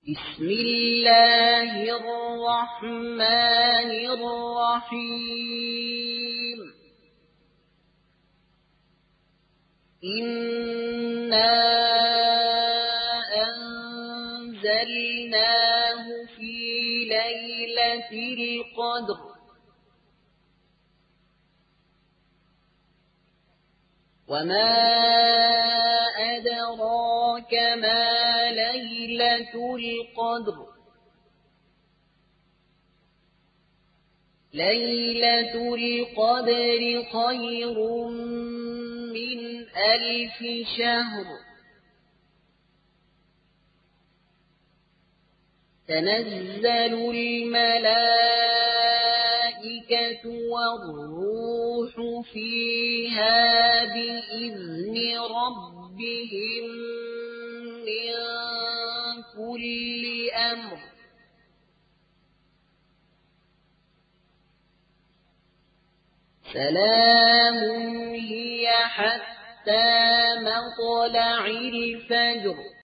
بسم الله الرحمن الرحيم إنا أنزلناه في ليلة القدر وما أدراك ما ليلة القدر ليلة القدر خير من 1000 شهر تنزل الملائكة والروح فيها بإذن ربهم من كل أمر سلام هي حتى مطلع الفجر